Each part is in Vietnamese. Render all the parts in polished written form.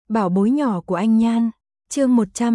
Bảo bối nhỏ của anh Nhan, chương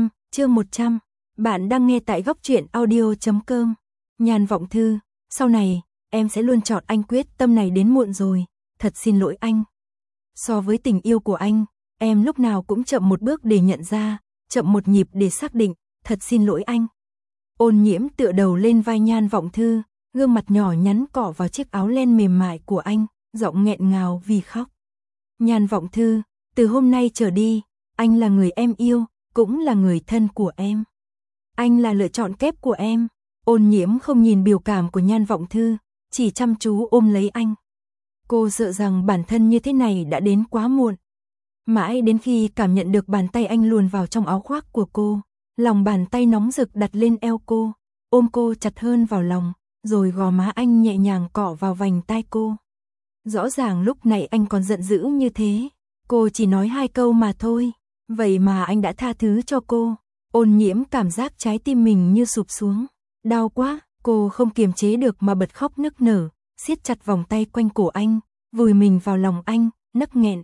100. Bạn đang nghe tại góc truyện audio.com. Nhan Vọng Thư, sau này, em sẽ luôn chọn anh, quyết tâm này đến muộn rồi, thật xin lỗi anh. So với tình yêu của anh, em lúc nào cũng chậm một bước để nhận ra, chậm một nhịp để xác định, thật xin lỗi anh. Ôn Nhiễm tựa đầu lên vai Nhan Vọng Thư, gương mặt nhỏ nhắn cọ vào chiếc áo len mềm mại của anh, giọng nghẹn ngào vì khóc. Nhan Vọng Thư, từ hôm nay trở đi, anh là người em yêu, cũng là người thân của em. Anh là lựa chọn kép của em. Ôn Nhiễm không nhìn biểu cảm của Nhan Vọng Thư, chỉ chăm chú ôm lấy anh. Cô sợ rằng bản thân như thế này đã đến quá muộn. Mãi đến khi cảm nhận được bàn tay anh luồn vào trong áo khoác của cô, lòng bàn tay nóng rực đặt lên eo cô, ôm cô chặt hơn vào lòng, rồi gò má anh nhẹ nhàng cọ vào vành tai cô. Rõ ràng lúc này anh còn giận dữ như thế, cô chỉ nói 2 câu mà thôi, vậy mà anh đã tha thứ cho cô. Ôn Nhiễm cảm giác trái tim mình như sụp xuống, đau quá, cô không kiềm chế được mà bật khóc nức nở, siết chặt vòng tay quanh cổ anh, vùi mình vào lòng anh, nấc nghẹn.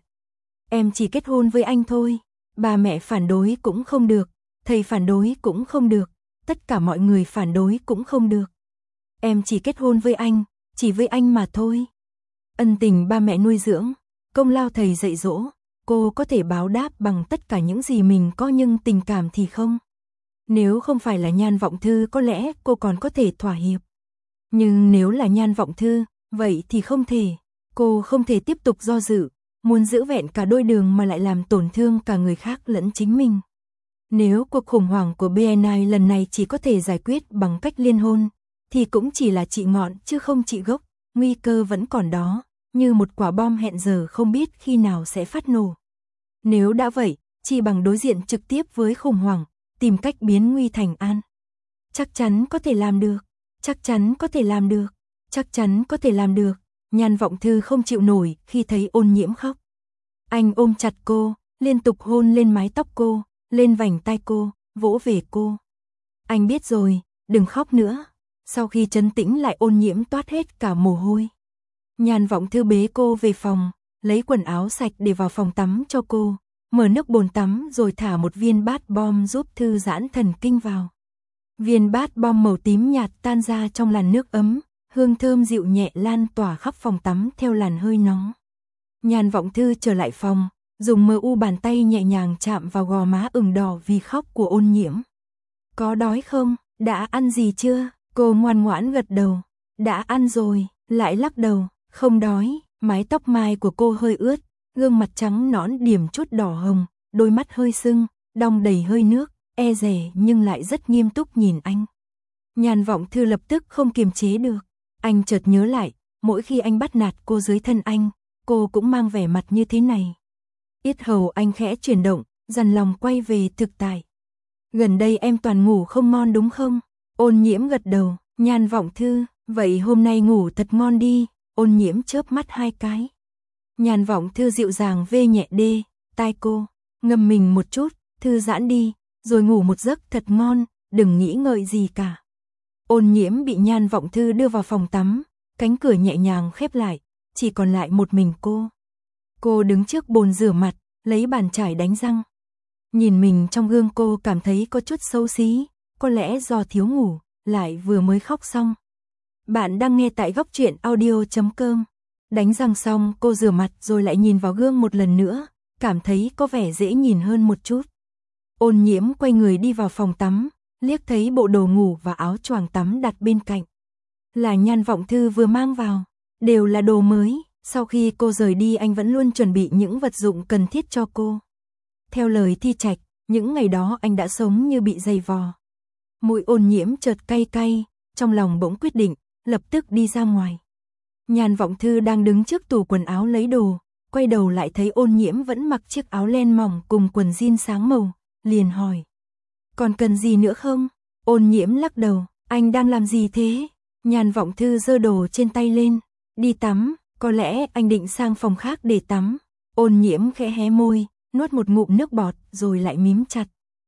Em chỉ kết hôn với anh thôi, ba mẹ phản đối cũng không được, thầy phản đối cũng không được, tất cả mọi người phản đối cũng không được. Em chỉ kết hôn với anh, chỉ với anh mà thôi. Ân tình ba mẹ nuôi dưỡng, công lao thầy dạy dỗ, cô có thể báo đáp bằng tất cả những gì mình có, nhưng tình cảm thì không. Nếu không phải là Nhan Vọng Thư có lẽ cô còn có thể thỏa hiệp. Nhưng nếu là Nhan Vọng Thư, vậy thì không thể. Cô không thể tiếp tục do dự, muốn giữ vẹn cả đôi đường mà lại làm tổn thương cả người khác lẫn chính mình. Nếu cuộc khủng hoảng của BNI lần này chỉ có thể giải quyết bằng cách liên hôn, thì cũng chỉ là trị ngọn chứ không trị gốc, nguy cơ vẫn còn đó, như một quả bom hẹn giờ không biết khi nào sẽ phát nổ. Nếu đã vậy, chỉ bằng đối diện trực tiếp với khủng hoảng, tìm cách biến nguy thành an. Chắc chắn có thể làm được, chắc chắn có thể làm được, chắc chắn có thể làm được. Nhan Vọng Thư không chịu nổi khi thấy Ôn Nhiễm khóc. Anh ôm chặt cô, liên tục hôn lên mái tóc cô, lên vành tai cô, vỗ về cô. Anh biết rồi, đừng khóc nữa. Sau khi trấn tĩnh lại, Ôn Nhiễm toát hết cả mồ hôi. Nhan Vọng Thư bế cô về phòng, lấy quần áo sạch để vào phòng tắm cho cô, mở nước bồn tắm rồi thả một viên bát bom giúp thư giãn thần kinh vào. Viên bát bom màu tím nhạt tan ra trong làn nước ấm, hương thơm dịu nhẹ lan tỏa khắp phòng tắm theo làn hơi nóng. Nhan Vọng Thư trở lại phòng, dùng mờ u bàn tay nhẹ nhàng chạm vào gò má ửng đỏ vì khóc của Ôn Nhiễm. Có đói không? Đã ăn gì chưa? Cô ngoan ngoãn gật đầu. Đã ăn rồi, lại lắc đầu. Không đói. Mái tóc mai của cô hơi ướt, gương mặt trắng nõn điểm chút đỏ hồng, đôi mắt hơi sưng, đong đầy hơi nước, e dè nhưng lại rất nghiêm túc nhìn anh. Nhan Vọng Thư lập tức không kiềm chế được. Anh chợt nhớ lại, mỗi khi anh bắt nạt cô dưới thân anh, cô cũng mang vẻ mặt như thế này. Yết hầu anh khẽ chuyển động, dằn lòng quay về thực tại. Gần đây em toàn ngủ không ngon đúng không? Ôn Nhiễm gật đầu. Nhan Vọng Thư, vậy hôm nay ngủ thật ngon đi. Ôn Nhiễm chớp mắt 2 cái. Nhan Vọng Thư dịu dàng vê nhẹ đê tai cô, ngâm mình một chút, thư giãn đi, rồi ngủ một giấc thật ngon, đừng nghĩ ngợi gì cả. Ôn Nhiễm bị Nhan Vọng Thư đưa vào phòng tắm, cánh cửa nhẹ nhàng khép lại, chỉ còn lại một mình cô. Cô đứng trước bồn rửa mặt, lấy bàn chải đánh răng. Nhìn mình trong gương cô cảm thấy có chút xấu xí, có lẽ do thiếu ngủ, lại vừa mới khóc xong. Bạn đang nghe tại góc truyện audio.com. Đánh răng xong, cô rửa mặt rồi lại nhìn vào gương một lần nữa, cảm thấy có vẻ dễ nhìn hơn một chút. Ôn Nhiễm quay người đi vào phòng tắm, liếc thấy bộ đồ ngủ và áo choàng tắm đặt bên cạnh. Là Nhan Vọng Thư vừa mang vào, đều là đồ mới. Sau khi cô rời đi, anh vẫn luôn chuẩn bị những vật dụng cần thiết cho cô. Theo lời Thi Trạch, những ngày đó anh đã sống như bị dày vò. Mũi Ôn Nhiễm chợt cay cay, trong lòng bỗng quyết định, lập tức đi ra ngoài. Nhan Vọng Thư đang đứng trước tủ quần áo lấy đồ, quay đầu lại thấy Ôn Nhiễm vẫn mặc chiếc áo len mỏng cùng quần jean sáng màu, liền hỏi. Còn cần gì nữa không? Ôn Nhiễm lắc đầu, anh đang làm gì thế? Nhan Vọng Thư giơ đồ trên tay lên, đi tắm, có lẽ anh định sang phòng khác để tắm. Ôn Nhiễm khẽ hé môi, nuốt một ngụm nước bọt rồi lại mím chặt.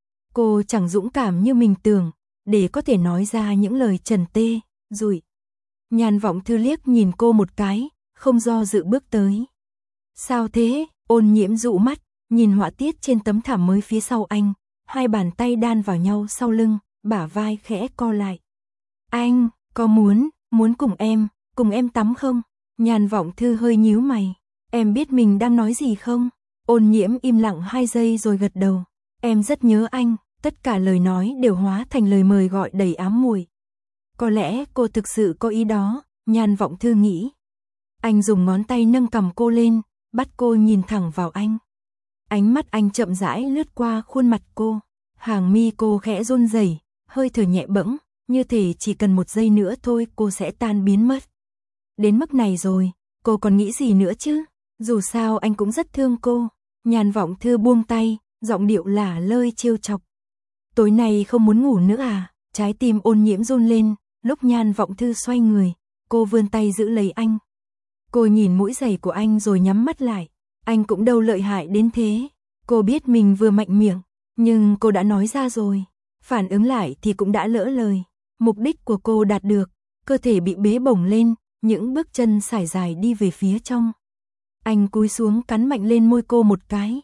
Cô chẳng dũng cảm như mình tưởng, để có thể nói ra những lời trần tê, rủi. Nhan Vọng Thư liếc nhìn cô một cái, không do dự bước tới. Sao thế? Ôn Nhiễm dụ mắt, nhìn họa tiết trên tấm thảm mới phía sau anh, hai bàn tay đan vào nhau sau lưng, bả vai khẽ co lại. Anh, có muốn cùng em tắm không? Nhan Vọng Thư hơi nhíu mày. Em biết mình đang nói gì không? Ôn Nhiễm im lặng 2 giây rồi gật đầu. Em rất nhớ anh, tất cả lời nói đều hóa thành lời mời gọi đầy ám muội. Có lẽ cô thực sự có ý đó, Nhan Vọng Thư nghĩ. Anh dùng ngón tay nâng cằm cô lên, bắt cô nhìn thẳng vào anh. Ánh mắt anh chậm rãi lướt qua khuôn mặt cô. Hàng mi cô khẽ run rẩy, hơi thở nhẹ bẫng, như thể chỉ cần 1 giây nữa thôi cô sẽ tan biến mất. Đến mức này rồi, cô còn nghĩ gì nữa chứ? Dù sao anh cũng rất thương cô. Nhan Vọng Thư buông tay, giọng điệu lả lơi trêu chọc. Tối nay không muốn ngủ nữa à? Trái tim Ôn Nhiễm run lên, lúc Nhan Vọng Thư xoay người, cô vươn tay giữ lấy anh. Cô nhìn mũi giày của anh rồi nhắm mắt lại. Anh cũng đâu lợi hại đến thế. Cô biết mình vừa mạnh miệng, nhưng cô đã nói ra rồi. Phản ứng lại thì cũng đã lỡ lời. Mục đích của cô đạt được, cơ thể bị bế bổng lên, những bước chân sải dài đi về phía trong. Anh cúi xuống cắn mạnh lên môi cô một cái.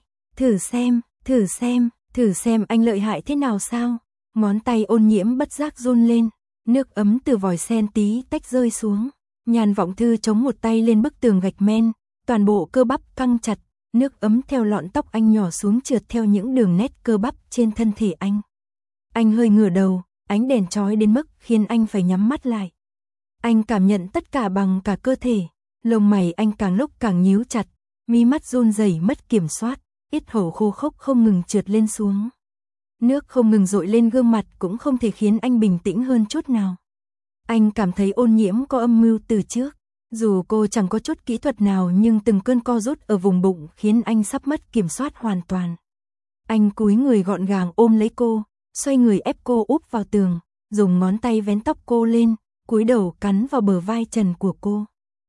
Thử xem anh lợi hại thế nào sao? Ngón tay Ôn Nhiễm bất giác run lên, nước ấm từ vòi sen tí tách rơi xuống. Nhan Vọng Thư chống một tay lên bức tường gạch men, toàn bộ cơ bắp căng chặt, nước ấm theo lọn tóc anh nhỏ xuống trượt theo những đường nét cơ bắp trên thân thể anh. Anh hơi ngửa đầu, ánh đèn chói đến mức khiến anh phải nhắm mắt lại. Anh cảm nhận tất cả bằng cả cơ thể, lông mày anh càng lúc càng nhíu chặt, mí mắt run rẩy mất kiểm soát, yết hầu khô khốc không ngừng trượt lên xuống. Nước không ngừng dội lên gương mặt cũng không thể khiến anh bình tĩnh hơn chút nào. Anh cảm thấy Ôn Nhiễm có âm mưu từ trước, dù cô chẳng có chút kỹ thuật nào nhưng từng cơn co rút ở vùng bụng khiến anh sắp mất kiểm soát hoàn toàn. Anh cúi người gọn gàng ôm lấy cô, xoay người ép cô úp vào tường, dùng ngón tay vén tóc cô lên, cúi đầu cắn vào bờ vai trần của cô.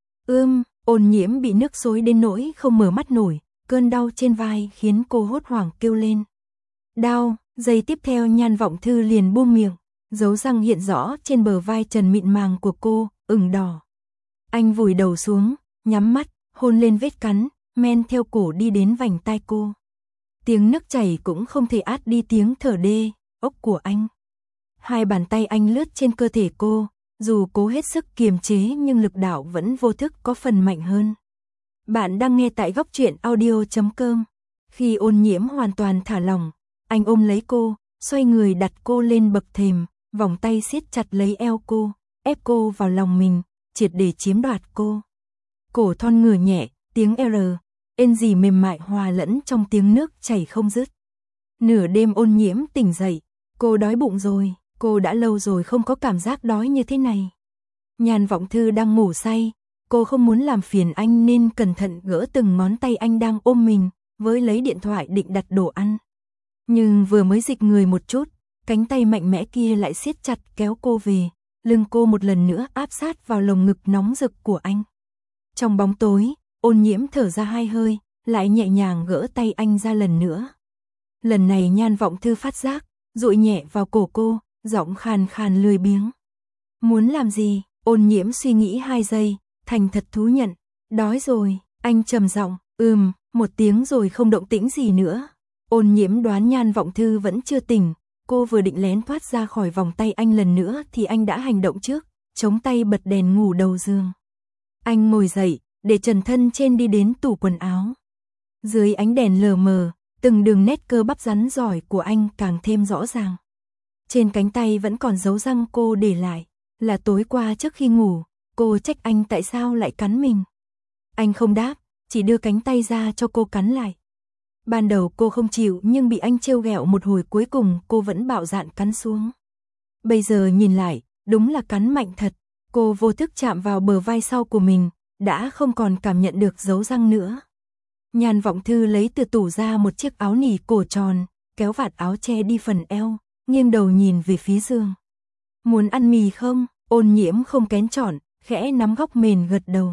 Ôn Nhiễm bị nước xối đến nỗi không mở mắt nổi, cơn đau trên vai khiến cô hốt hoảng kêu lên. Đau, giây tiếp theo Nhan Vọng Thư liền buông miệng, dấu răng hiện rõ trên bờ vai trần mịn màng của cô, ửng đỏ. Anh vùi đầu xuống, nhắm mắt, hôn lên vết cắn, men theo cổ đi đến vành tai cô. Tiếng nước chảy cũng không thể át đi tiếng thở đê, ốc của anh. Hai bàn tay anh lướt trên cơ thể cô, dù cố hết sức kiềm chế nhưng lực đạo vẫn vô thức có phần mạnh hơn. Bạn đang nghe tại goctruyện.audio.com. Khi Ôn Nhiễm hoàn toàn thả lỏng, anh ôm lấy cô, xoay người đặt cô lên bậc thềm, vòng tay siết chặt lấy eo cô, ép cô vào lòng mình, triệt để chiếm đoạt cô. Cổ thon ngửa nhẹ, tiếng ên gì mềm mại hòa lẫn trong tiếng nước chảy không dứt. Nửa đêm Ôn Nhiễm tỉnh dậy, cô đói bụng rồi, cô đã lâu rồi không có cảm giác đói như thế này. Nhan Vọng Thư đang ngủ say, cô không muốn làm phiền anh nên cẩn thận gỡ từng ngón tay anh đang ôm mình, với lấy điện thoại định đặt đồ ăn. Nhưng vừa mới dịch người một chút, cánh tay mạnh mẽ kia lại siết chặt kéo cô về, lưng cô một lần nữa áp sát vào lồng ngực nóng rực của anh. Trong bóng tối, Ôn Nhiễm thở ra 2 hơi, lại nhẹ nhàng gỡ tay anh ra lần nữa. Lần này Nhan Vọng Thư phát giác, dụi nhẹ vào cổ cô, giọng khàn khàn lười biếng. Muốn làm gì? Ôn Nhiễm suy nghĩ 2 giây, thành thật thú nhận. Đói rồi, anh trầm giọng, một tiếng rồi không động tĩnh gì nữa. Ôn Nhiễm đoán Nhan Vọng Thư vẫn chưa tỉnh, cô vừa định lén thoát ra khỏi vòng tay anh lần nữa thì anh đã hành động trước, chống tay bật đèn ngủ đầu giường. Anh ngồi dậy, để trần thân trên đi đến tủ quần áo. Dưới ánh đèn lờ mờ, từng đường nét cơ bắp rắn giỏi của anh càng thêm rõ ràng. Trên cánh tay vẫn còn dấu răng cô để lại, là tối qua trước khi ngủ, cô trách anh tại sao lại cắn mình. Anh không đáp, chỉ đưa cánh tay ra cho cô cắn lại. Ban đầu cô không chịu nhưng bị anh trêu ghẹo một hồi cuối cùng cô vẫn bạo dạn cắn xuống. Bây giờ nhìn lại, đúng là cắn mạnh thật, cô vô thức chạm vào bờ vai sau của mình, đã không còn cảm nhận được dấu răng nữa. Nhan Vọng Thư lấy từ tủ ra một chiếc áo nỉ cổ tròn, kéo vạt áo che đi phần eo, nghiêng đầu nhìn về phía giường. Muốn ăn mì không? Ôn Nhiễm không kén chọn, khẽ nắm góc mền gật đầu.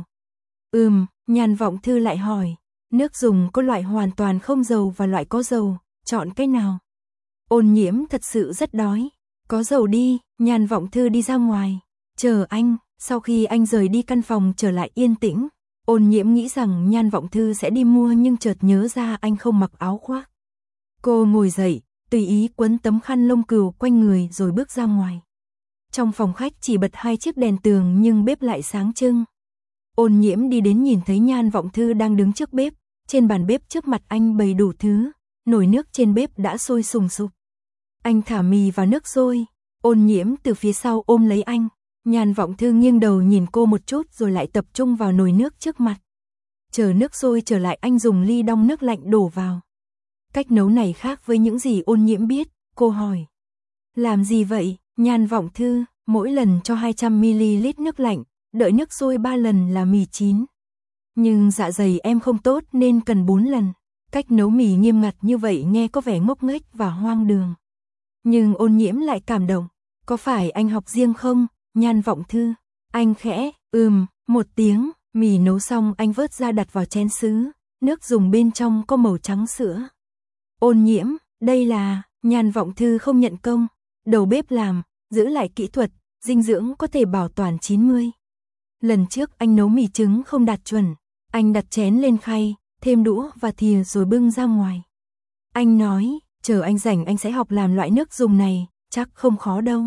Nhan Vọng Thư lại hỏi, nước dùng có loại hoàn toàn không dầu và loại có dầu, chọn cái nào? Ôn Nhiễm thật sự rất đói. Có dầu đi. Nhan Vọng Thư đi ra ngoài, chờ anh. Sau khi anh rời đi căn phòng trở lại yên tĩnh, Ôn Nhiễm nghĩ rằng Nhan Vọng Thư sẽ đi mua nhưng chợt nhớ ra anh không mặc áo khoác. Cô ngồi dậy, tùy ý quấn tấm khăn lông cừu quanh người rồi bước ra ngoài. Trong phòng khách chỉ bật 2 chiếc đèn tường nhưng bếp lại sáng trưng. Ôn Nhiễm đi đến nhìn thấy Nhan Vọng Thư đang đứng trước bếp, trên bàn bếp trước mặt anh bày đủ thứ, nồi nước trên bếp đã sôi sùng sục. Anh thả mì vào nước sôi, Ôn Nhiễm từ phía sau ôm lấy anh, Nhan Vọng Thư nghiêng đầu nhìn cô một chút rồi lại tập trung vào nồi nước trước mặt. Chờ nước sôi trở lại anh dùng ly đong nước lạnh đổ vào. Cách nấu này khác với những gì Ôn Nhiễm biết, cô hỏi. Làm gì vậy, Nhan Vọng Thư, mỗi lần cho 200ml nước lạnh, đợi nước sôi 3 lần là mì chín. Nhưng dạ dày em không tốt nên cần 4 lần. Cách nấu mì nghiêm ngặt như vậy nghe có vẻ ngốc nghếch và hoang đường. Nhưng Ôn Nhiễm lại cảm động. Có phải anh học riêng không, Nhan Vọng Thư? Anh khẽ, một tiếng, mì nấu xong anh vớt ra đặt vào chén sứ, nước dùng bên trong có màu trắng sữa. Ôn Nhiễm, đây là, Nhan Vọng Thư không nhận công, đầu bếp làm, giữ lại kỹ thuật, dinh dưỡng có thể bảo toàn 90. Lần trước anh nấu mì trứng không đạt chuẩn, anh đặt chén lên khay, thêm đũa và thìa rồi bưng ra ngoài. Anh nói, chờ anh rảnh anh sẽ học làm loại nước dùng này, chắc không khó đâu.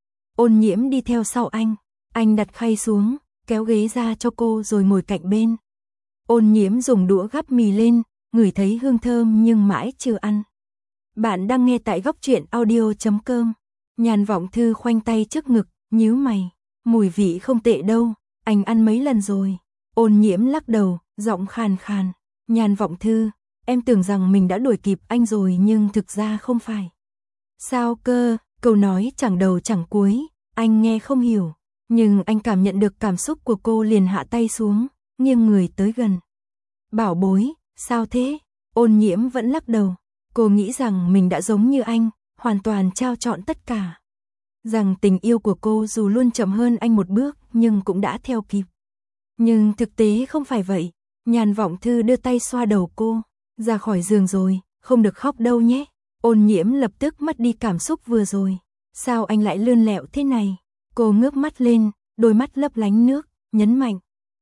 Ôn Nhiễm đi theo sau anh đặt khay xuống, kéo ghế ra cho cô rồi ngồi cạnh bên. Ôn Nhiễm dùng đũa gắp mì lên, ngửi thấy hương thơm nhưng mãi chưa ăn. Bạn đang nghe tại Góc Truyện Audio.com. Nhan Vọng Thư khoanh tay trước ngực, nhíu mày, mùi vị không tệ đâu, anh ăn mấy lần rồi. Ôn Nhiễm lắc đầu, giọng khàn khàn, Nhan Vọng Thư, em tưởng rằng mình đã đuổi kịp anh rồi nhưng thực ra không phải. Sao cơ, câu nói chẳng đầu chẳng cuối, anh nghe không hiểu, nhưng anh cảm nhận được cảm xúc của cô liền hạ tay xuống, nghiêng người tới gần. Bảo bối, sao thế? Ôn Nhiễm vẫn lắc đầu, cô nghĩ rằng mình đã giống như anh, hoàn toàn trao trọn tất cả. Rằng tình yêu của cô dù luôn chậm hơn anh một bước nhưng cũng đã theo kịp. Nhưng thực tế không phải vậy. Nhan Vọng Thư đưa tay xoa đầu cô, ra khỏi giường rồi, không được khóc đâu nhé. Ôn Nhiễm lập tức mất đi cảm xúc vừa rồi. Sao anh lại lươn lẹo thế này? Cô ngước mắt lên, đôi mắt lấp lánh nước, nhấn mạnh.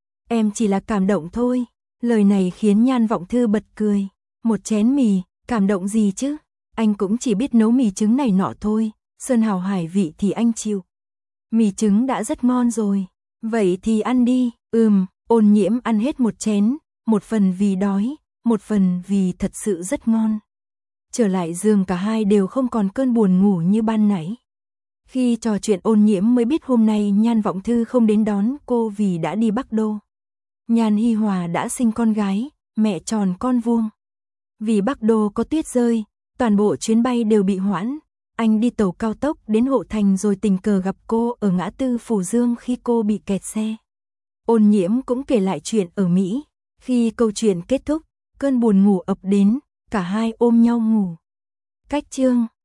Em chỉ là cảm động thôi. Lời này khiến Nhan Vọng Thư bật cười. Một chén mì, cảm động gì chứ? Anh cũng chỉ biết nấu mì trứng này nọ thôi, sơn hào hải vị thì anh chịu. Mì trứng đã rất ngon rồi. Vậy thì ăn đi. Ôn Nhiễm ăn hết một chén, một phần vì đói, một phần vì thật sự rất ngon. Trở lại giường cả hai đều không còn cơn buồn ngủ như ban nãy. Khi trò chuyện Ôn Nhiễm mới biết hôm nay Nhan Vọng Thư không đến đón cô vì đã đi Bắc Đô. Nhan Hi Hòa đã sinh con gái, mẹ tròn con vuông. Vì Bắc Đô có tuyết rơi, toàn bộ chuyến bay đều bị hoãn. Anh đi tàu cao tốc đến Hộ Thành rồi tình cờ gặp cô ở ngã tư Phủ Dương khi cô bị kẹt xe. Ôn Nhiễm cũng kể lại chuyện ở Mỹ. Khi câu chuyện kết thúc, cơn buồn ngủ ập đến, cả hai ôm nhau ngủ. Cách chương